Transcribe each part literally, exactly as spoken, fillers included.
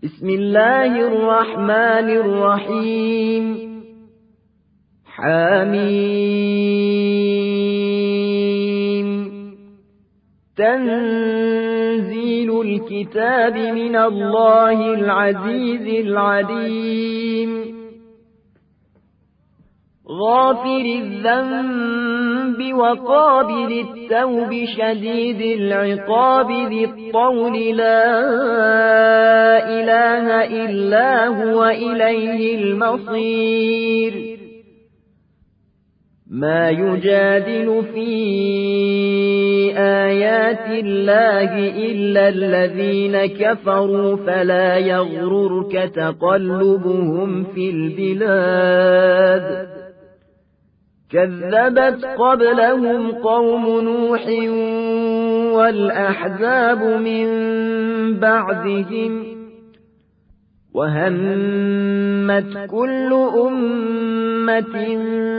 بسم الله الرحمن الرحيم حميم تنزيل الكتاب من الله العزيز العليم غافر الذنب وقابل التوب شديد العقاب ذي الطول لا إله إلا هو إليه المصير ما يجادل في آيات الله إلا الذين كفروا فلا يغررك تقلبهم في البلاد كذبت قبلهم قوم نوح والأحزاب من بعدهم وهمت كل أمة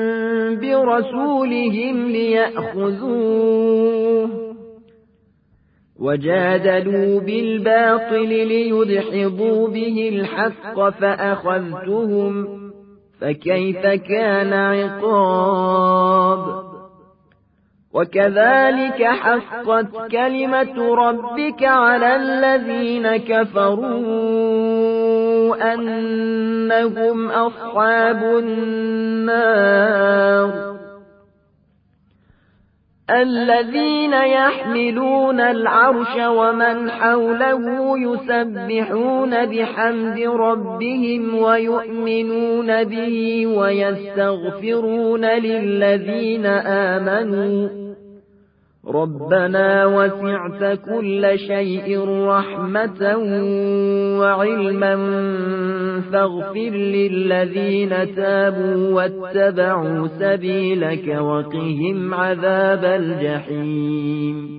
برسولهم ليأخذوه وجادلوا بالباطل ليدحضوا به الحق فأخذتهم فكيف كان عقاب وكذلك حقت كلمة ربك على الذين كفروا أنهم أصحاب النار الذين يحملون العرش ومن حوله يسبحون بحمد ربهم ويؤمنون به ويستغفرون للذين آمنوا ربنا وسعت كل شيء رحمة وعلما فاغفر للذين تابوا واتبعوا سبيلك وقهم عذاب الجحيم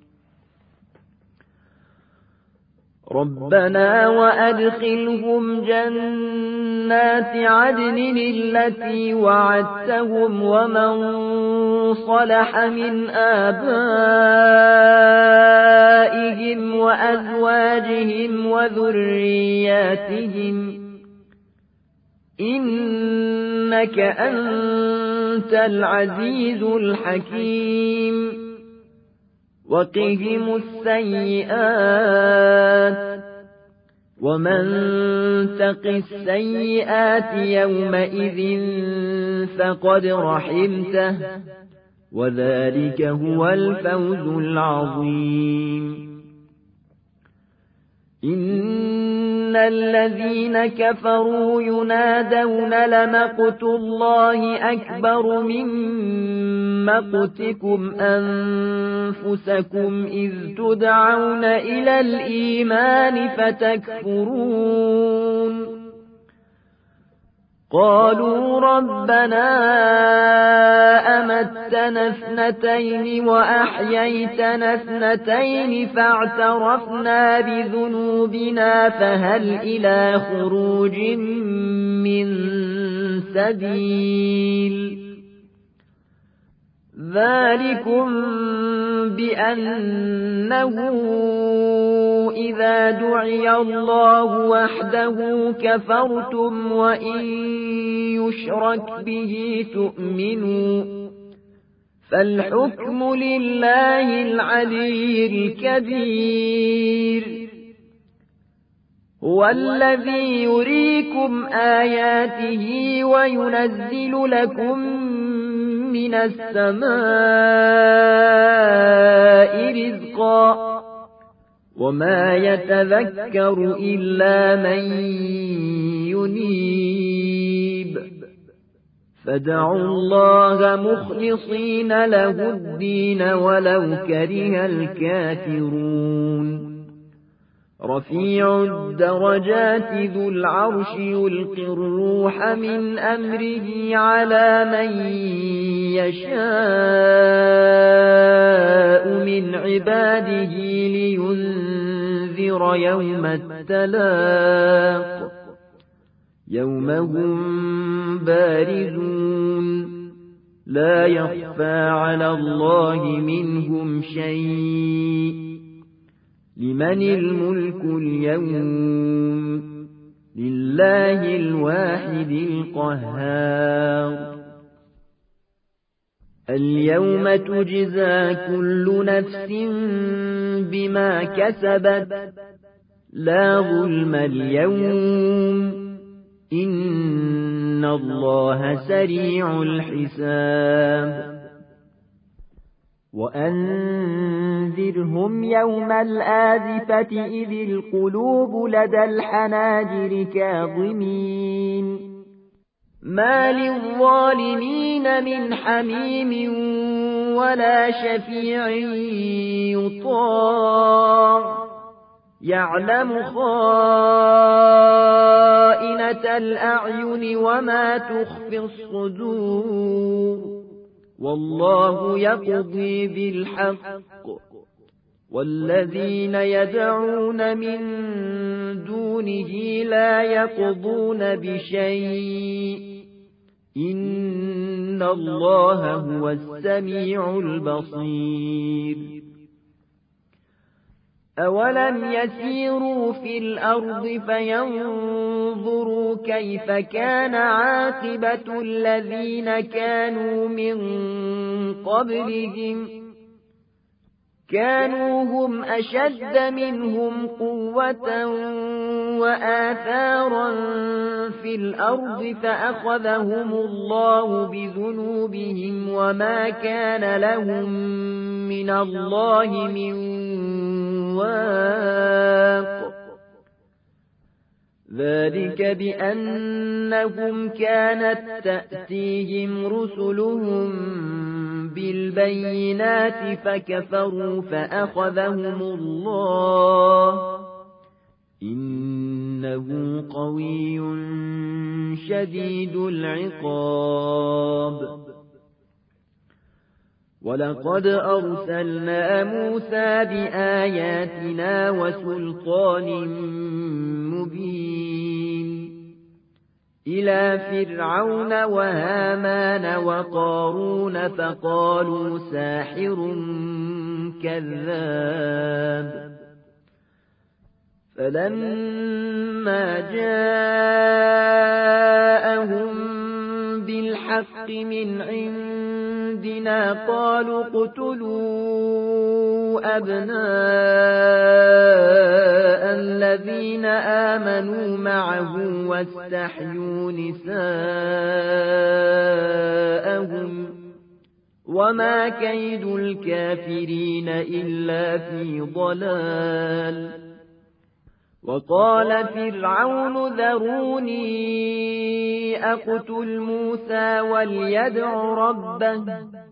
ربنا وأدخلهم جنات عدن التي وعدتهم ومن صلح من آبائهم وأزواجهم وذرياتهم إنك أنت العزيز الحكيم وقهم السيئات ومن تق السيئات يومئذ فقد رحمته وذلك هو الفوز العظيم إن الذين كفروا ينادون لمقت الله أكبر من مقتكم أنفسكم إذ تدعون إلى الإيمان فتكفرون قالوا ربنا أمتنا اثنتين وأحييتنا اثنتين فاعترفنا بذنوبنا فهل إلى خروج من سبيل ذلكم بأنه إذا دعي الله وحده كفرتم وإن يشرك به تؤمنوا فالحكم لله العلي الكبير هو الذي يريكم آياته وينزل لكم من السماء رزقا وما يتذكر إلا من ينيب فادعوا الله مخلصين له الدين ولو كره الكافرون رفيع الدرجات ذو العرش يلقي الروح من أمره على من يشاء من عباده لينذر يوم التلاق يوم هم بارزون لا يخفى على الله منهم شيء لمن الملك اليوم لله الواحد القهار اليوم تجزى كل نفس بما كسبت لا ظلم اليوم إن الله سريع الحساب وأنذرهم يوم الآزفة إذ القلوب لدى الحناجر كاظمين ما للظالمين من حميم ولا شفيع يطاع يعلم خائنة الأعين وما تخفي الصدور والله يقضي بالحق والذين يدعون من دونه لا يقضون بشيء إن الله هو السميع البصير أولم يسيروا في الأرض فينظروا كيف كان عاقبة الذين كانوا من قبلهم كانوا هم أشد منهم قوة وآثارا في الأرض فأخذهم الله بذنوبهم وما كان لهم من الله من واق ذلك بأنهم كانت تأتيهم رسلهم بالبينات فكفروا فأخذهم الله إنه قوي شديد العقاب ولقد أرسلنا موسى بآياتنا وسلطان مبين إلى فرعون وهامان وقارون فقالوا ساحر كذاب فلما جاءهم بالحق من عندنا قالوا اقتلوا أبناء الذين آمنوا معه واستحيوا نساءهم وما كيد الكافرين إلا في ضلال وقال فرعون ذروني أقتل موسى وليدع ربه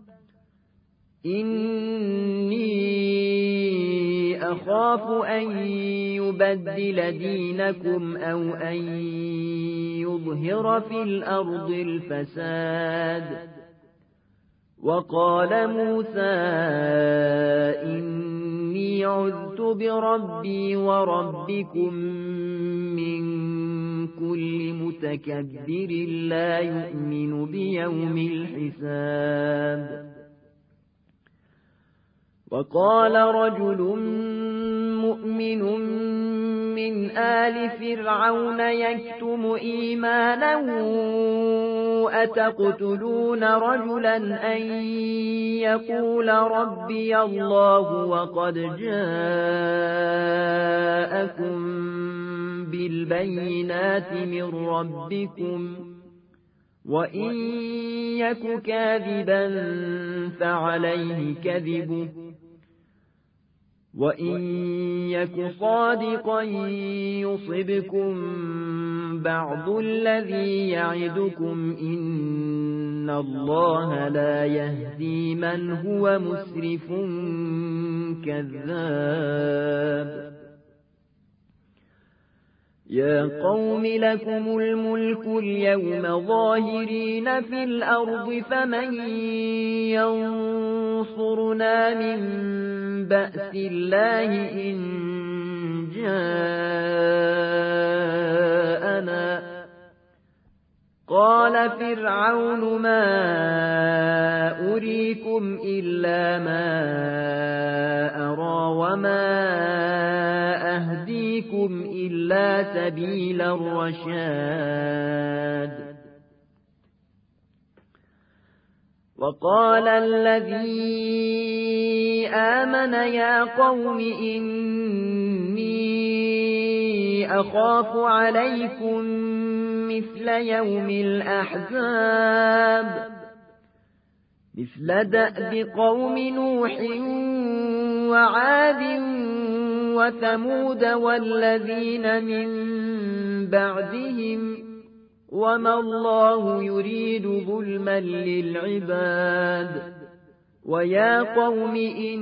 إني أخاف أن يبدل دينكم أو أن يظهر في الأرض الفساد وقال موسى إني عذت بربي وربكم من كل متكبر لا يؤمن بيوم الحساب وقال رجل مؤمن من آل فرعون يكتم إيمانه أتقتلون رجلا أن يقول ربي الله وقد جاءكم بالبينات من ربكم وإن يك كاذبا فعليه كذبه وإن يك صادقا يصبكم بعض الذي يعدكم إن الله لا يهدي من هو مسرف كذاب يا قوم لكم الملك اليوم ظاهرين في الأرض فمن ينصرنا من بأس الله إن جاءنا قال فرعون ما أريكم إلا ما أرى وما إلا سبيل الرشاد. وقال الذي آمن يا قوم إني أخاف عليكم مثل يوم الأحزاب مثل دأب قوم نوح وعاد وثمود والذين من بعدهم وما الله يريد ظلما للعباد. ويا قوم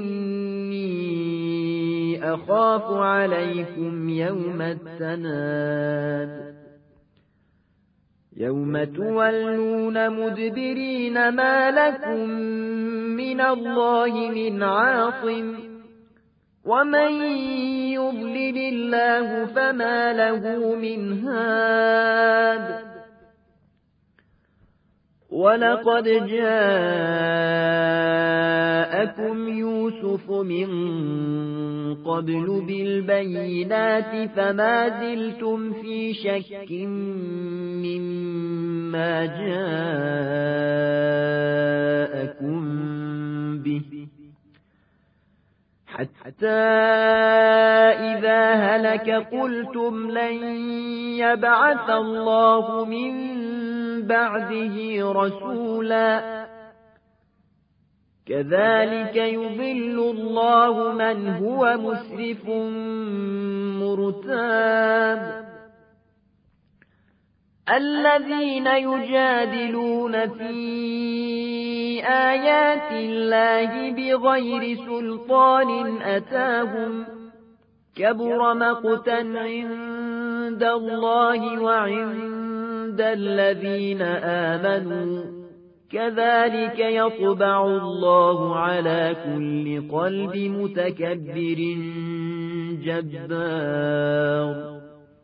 إني أخاف عليكم يوم التناد يوم تولون مدبرين ما لكم من الله من عاصم ومن يضلل الله فما له من هاد. ولقد جاءكم يوسف من قبل بالبينات فما زلتم في شك مما جاءكم به حتى إذا هلك قلتم لن يبعث الله من بعده رسولا كذلك يضل الله من هو مسرف مرتاب. الذين يجادلون في آيات الله بغير سلطان أتاهم كبر مقتا عند الله وعند الذين آمنوا كذلك يطبع الله على كل قلب متكبر جبار.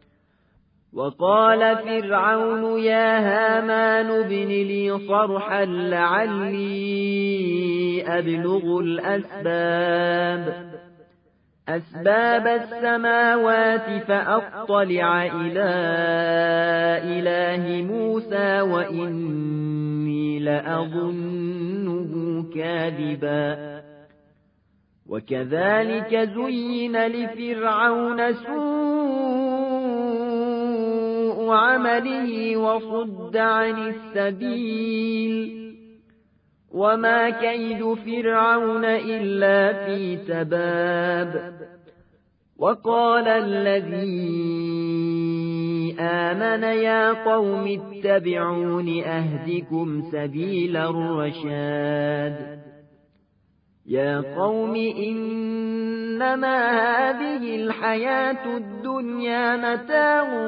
وقال فرعون يا هامان ابن لي صرحا لعلي أبلغ الأسباب أسباب السماوات فأطلع إلى إله موسى وإني لأظنه كاذبا. وكذلك زين لفرعون سوء عمله وصد عن السبيل وما كيد فرعون إلا في تباب. وقال الذي آمن يا قوم اتبعون أهدكم سبيل الرشاد. يا قوم إنما هذه الحياة الدنيا متاع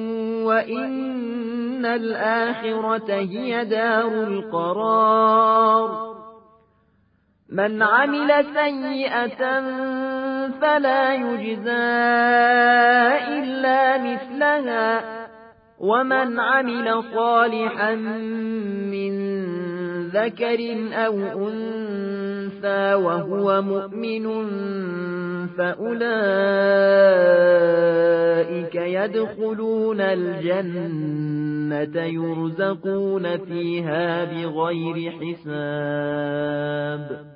وإن الآخرة هي دار القرار. من عمل سيئة فلا يجزى إلا مثلها ومن عمل صالحا من ذكر أو أنثى وهو مؤمن فأولئك يدخلون الجنة يرزقون فيها بغير حساب.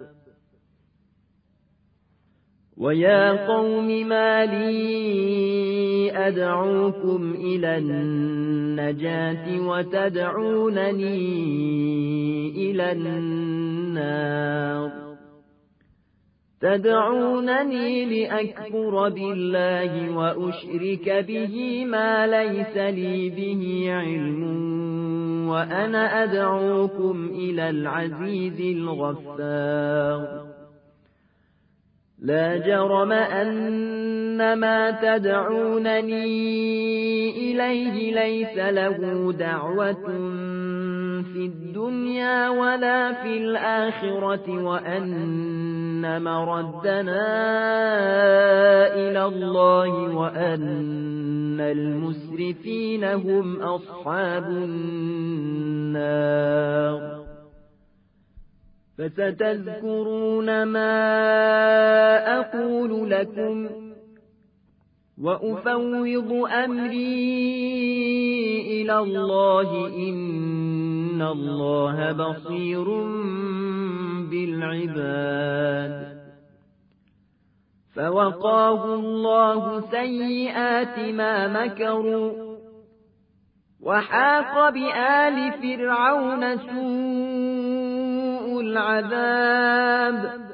ويا قوم ما لي أدعوكم إلى النجاة وتدعونني إلى النار تدعونني لأكفر بالله وأشرك به ما ليس لي به علم وأنا أدعوكم إلى العزيز الغفار. لا جرم أن ما تدعونني إليه ليس له دعوة في الدنيا ولا في الآخرة وأن مردنا إلى الله وأن المسرفين هم أصحاب النار. فستذكرون ما أقول لكم وأفوض أمري إلى الله إن الله بصير بالعباد فوقاه الله سيئات ما مكروا وحاق بآل فرعون سوء العذاب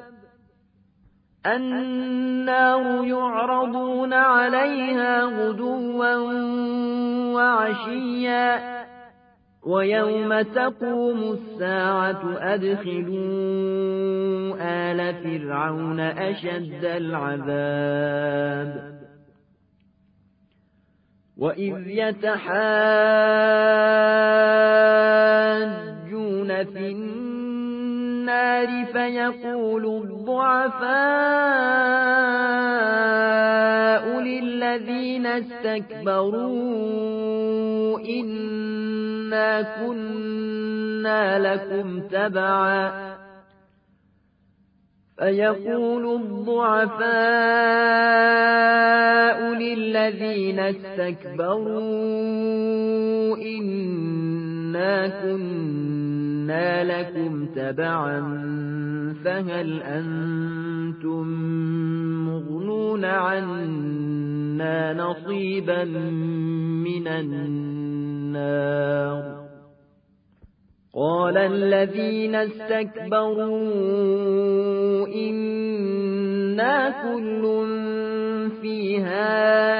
النار يعرضون عليها غدوا وعشيا ويوم تقوم الساعة أدخلوا آل فرعون أشد العذاب وإذ يتحاجون في النار فيقول الضعفاء للذين استكبروا إنا كنا لكم تبعا فيقول الضعفاء للذين استكبروا إنا كنا لكم تبعا فهل أنتم مغنون عنا نصيبا من النار قال الذين استكبروا إنا كل فيها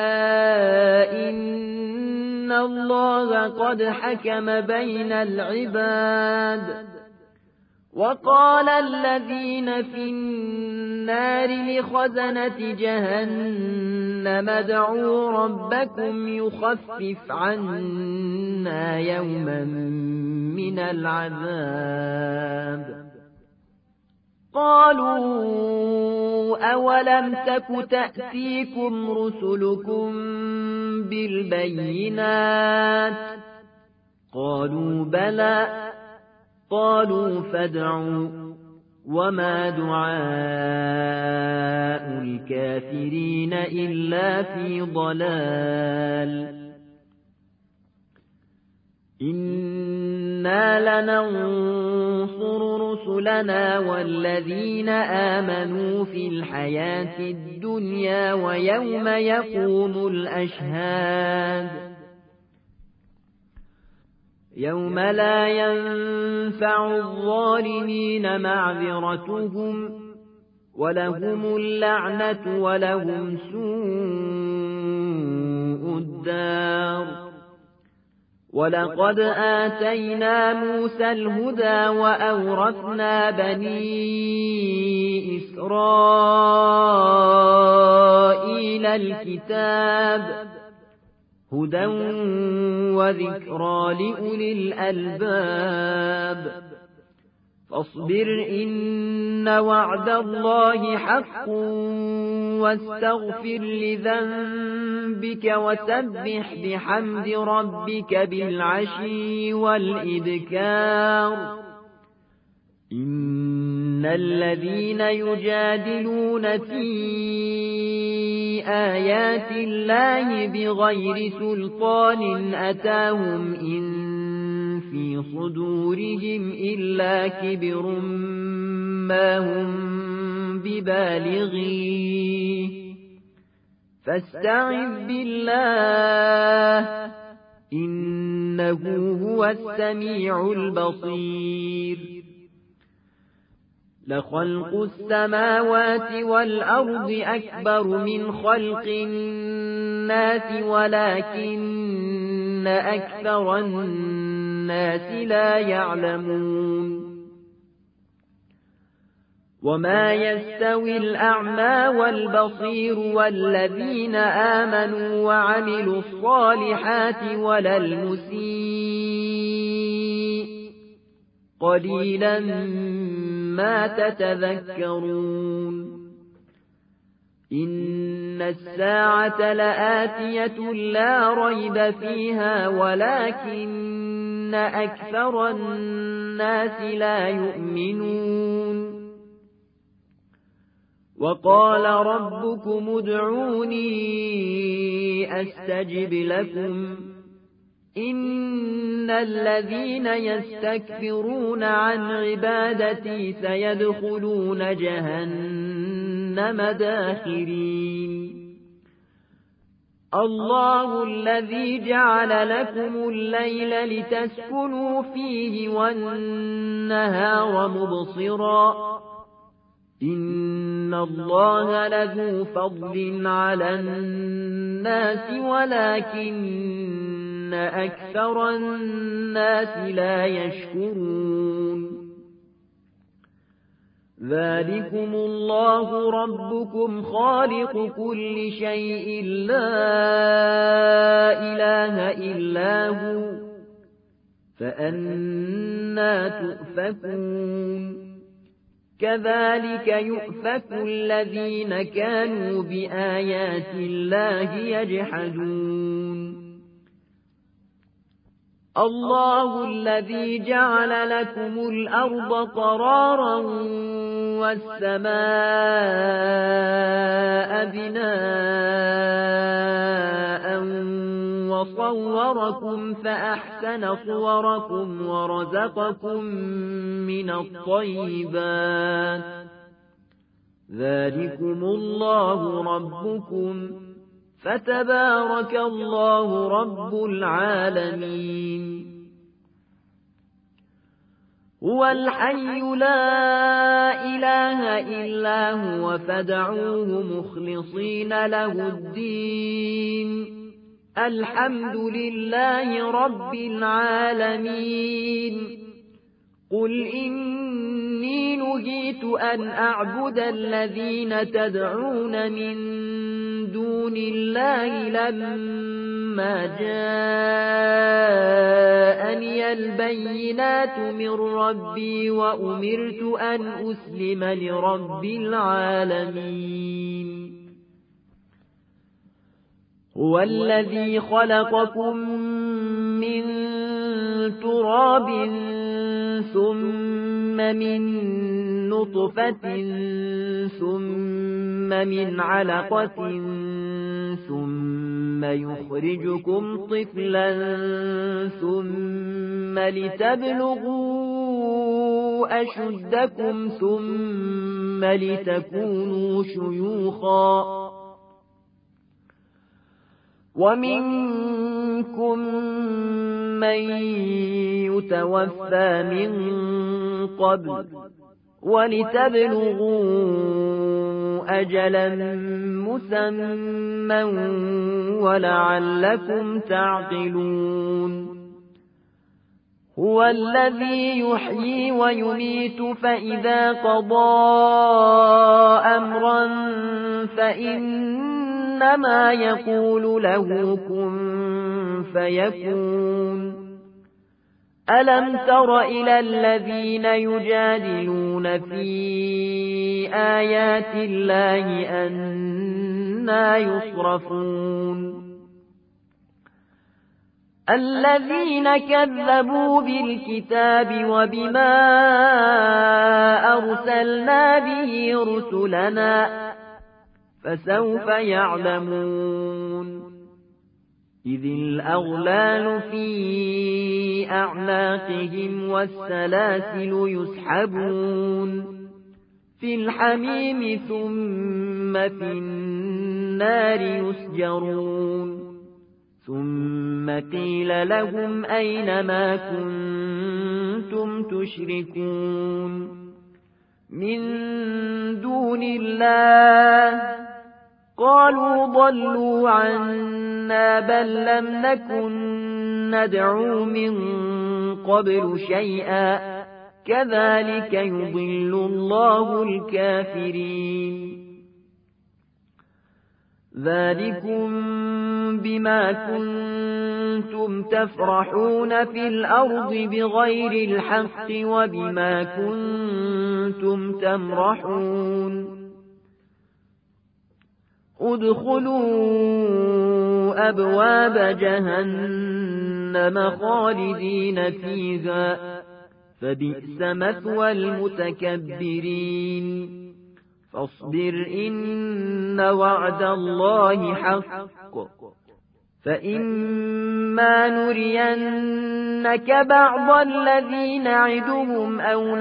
إن الله قد حكم بين العباد وقال الذين في النار لخزنة جهنم ادعوا ربكم يخفف عنا يوما من العذاب قالوا أولم تك تأتيكم رسلكم بالبينات قالوا بلى قالوا فادعوا وما دعاء الكافرين إلا في ضلال إنا لننصر رسلنا والذين آمنوا في الحياة الدنيا ويوم يقوم الأشهاد يوم لا ينفع الظالمين معذرتهم ولهم اللعنة ولهم سوء الدار ولقد آتينا موسى الهدى وأورثنا بني إسرائيل الكتاب هدى وذكرى لأولي الألباب فاصبر إن وعد الله حق واستغفر لذنبك وسبح بحمد ربك بالعشي والإبكار إن الذين يجادلون في آيات الله بغير سلطان أتاهم إن في صدورهم إلا كبر ما هم ببالغيه فاستعذ بالله إنه هو السميع البصير لخلق السماوات والأرض أكبر من خلق الناس ولكن أكثر الناس لا يعلمون وما يستوي الأعمى والبصير والذين آمنوا وعملوا الصالحات ولا المسيء قليلا ما تتذكرون إن الساعة لآتية لا ريب فيها ولكن أكثر الناس لا يؤمنون وقال ربكم ادعوني أستجب لكم إن الذين يستكبرون عن عبادتي سيدخلون جهنم داخرين الله الذي جعل لكم الليل لتسكنوا فيه والنهار مبصرا إن الله لذو فضل على الناس ولكن أكثر الناس لا يشكرون ذلكم الله ربكم خالق كل شيء لا إله إلا هو فأنى تؤفكون كذلك يؤفك الذين كانوا بآيات الله يجحدون الله الذي جعل لكم الأرض قرارا والسماء بناء وصوركم فأحسن صوركم ورزقكم من الطيبات ذلكم الله ربكم فتبارك الله رب العالمين هو الحي لا إله إلا هو فادعوه مخلصين له الدين الحمد لله رب العالمين قل إني نهيت أن أعبد الذين تدعون من دون الله لما جاءني البينات من ربي وأمرت أن أسلم لرب العالمين هو الذي خلقكم من تراب ثم من نطفة ثم من علقة ثم يخرجكم طفلا ثم لتبلغوا أشدكم ثم لتكونوا شيوخا ومنكم من يتوفى من قبل ولتبلغوا أجلا مسمى ولعلكم تعقلون هو الذي يحيي ويميت فإذا قضى أمرا فإنما يقول له كن فيكون ألم تر إلى الذين يجادلون في آيات الله أنى يصرفون الذين كذبوا بالكتاب وبما أرسلنا به رسلنا فسوف يعلمون إذ الأغلال في أعناقهم والسلاسل يسحبون في الحميم ثم في النار يسجرون ثم قيل لهم أين ما كنتم تشركون من دون الله قالوا ضلوا عنا بل لم نكن ندعو من قبل شيئا كذلك يضل الله الكافرين ذلكم بما كنتم تفرحون في الأرض بغير الحق وبما كنتم تمرحون ادخلوا أبواب جهنم خالدين فيها فبئس مثوى المتكبرين فاصبر إن وعد الله حق فإما نرينك بعض الذي نعدهم أو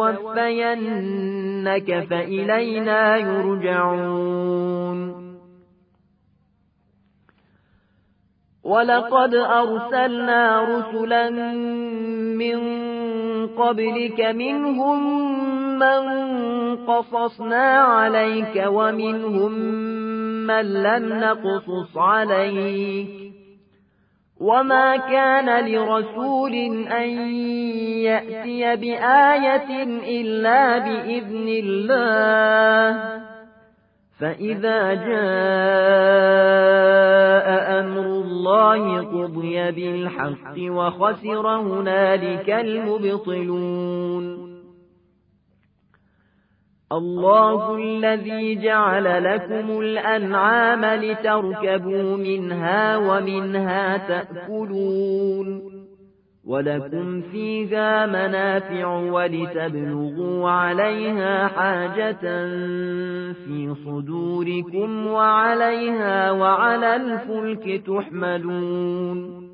نتوفينك فإلينا يرجعون ولقد أرسلنا رسلا من قبلك منهم من قصصنا عليك ومنهم من لم نقصص عليك وما كان لرسول أن يأتي بآية إلا بإذن الله فإذا جاء أمر الله قضي بالحق وخسر هنالك المبطلون الله الذي جعل لكم الأنعام لتركبوا منها ومنها تأكلون ولكم فيها منافع ولتبلغوا عليها حاجة في صدوركم وعليها وعلى الفلك تحملون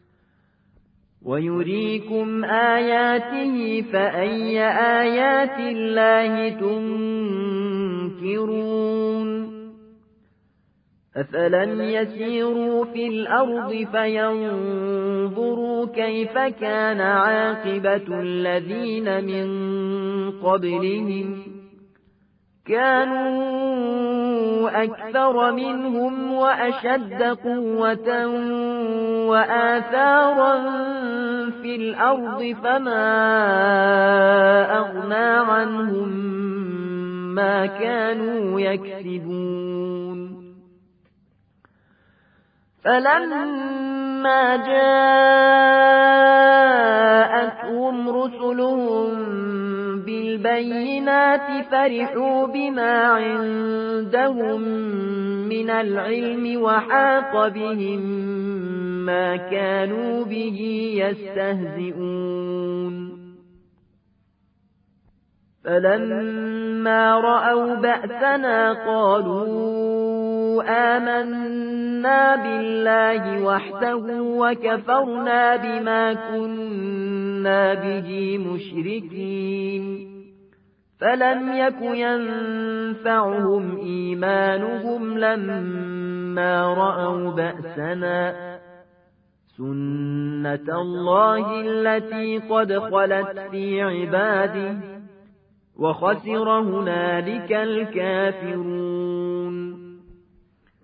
ويريكم آياته فأي آيات الله تنكرون أفلم يسيروا في الأرض فينظروا كيف كان عاقبة الذين من قبلهم كانوا أكثر منهم وأشد قوة وآثارا في الأرض فما أغنى عنهم ما كانوا يكسبون فلما جاءتهم رسلهم بالبينات فرحوا بما عندهم من العلم وحاق بهم ما كانوا به يستهزئون فلما رأوا بأسنا قالوا آمنا بالله وحده وكفرنا بما كنا به مشركين فلم يك ينفعهم إيمانهم لما رأوا بأسنا سنة الله التي قد خلت في عباده وخسر هنالك الكافرون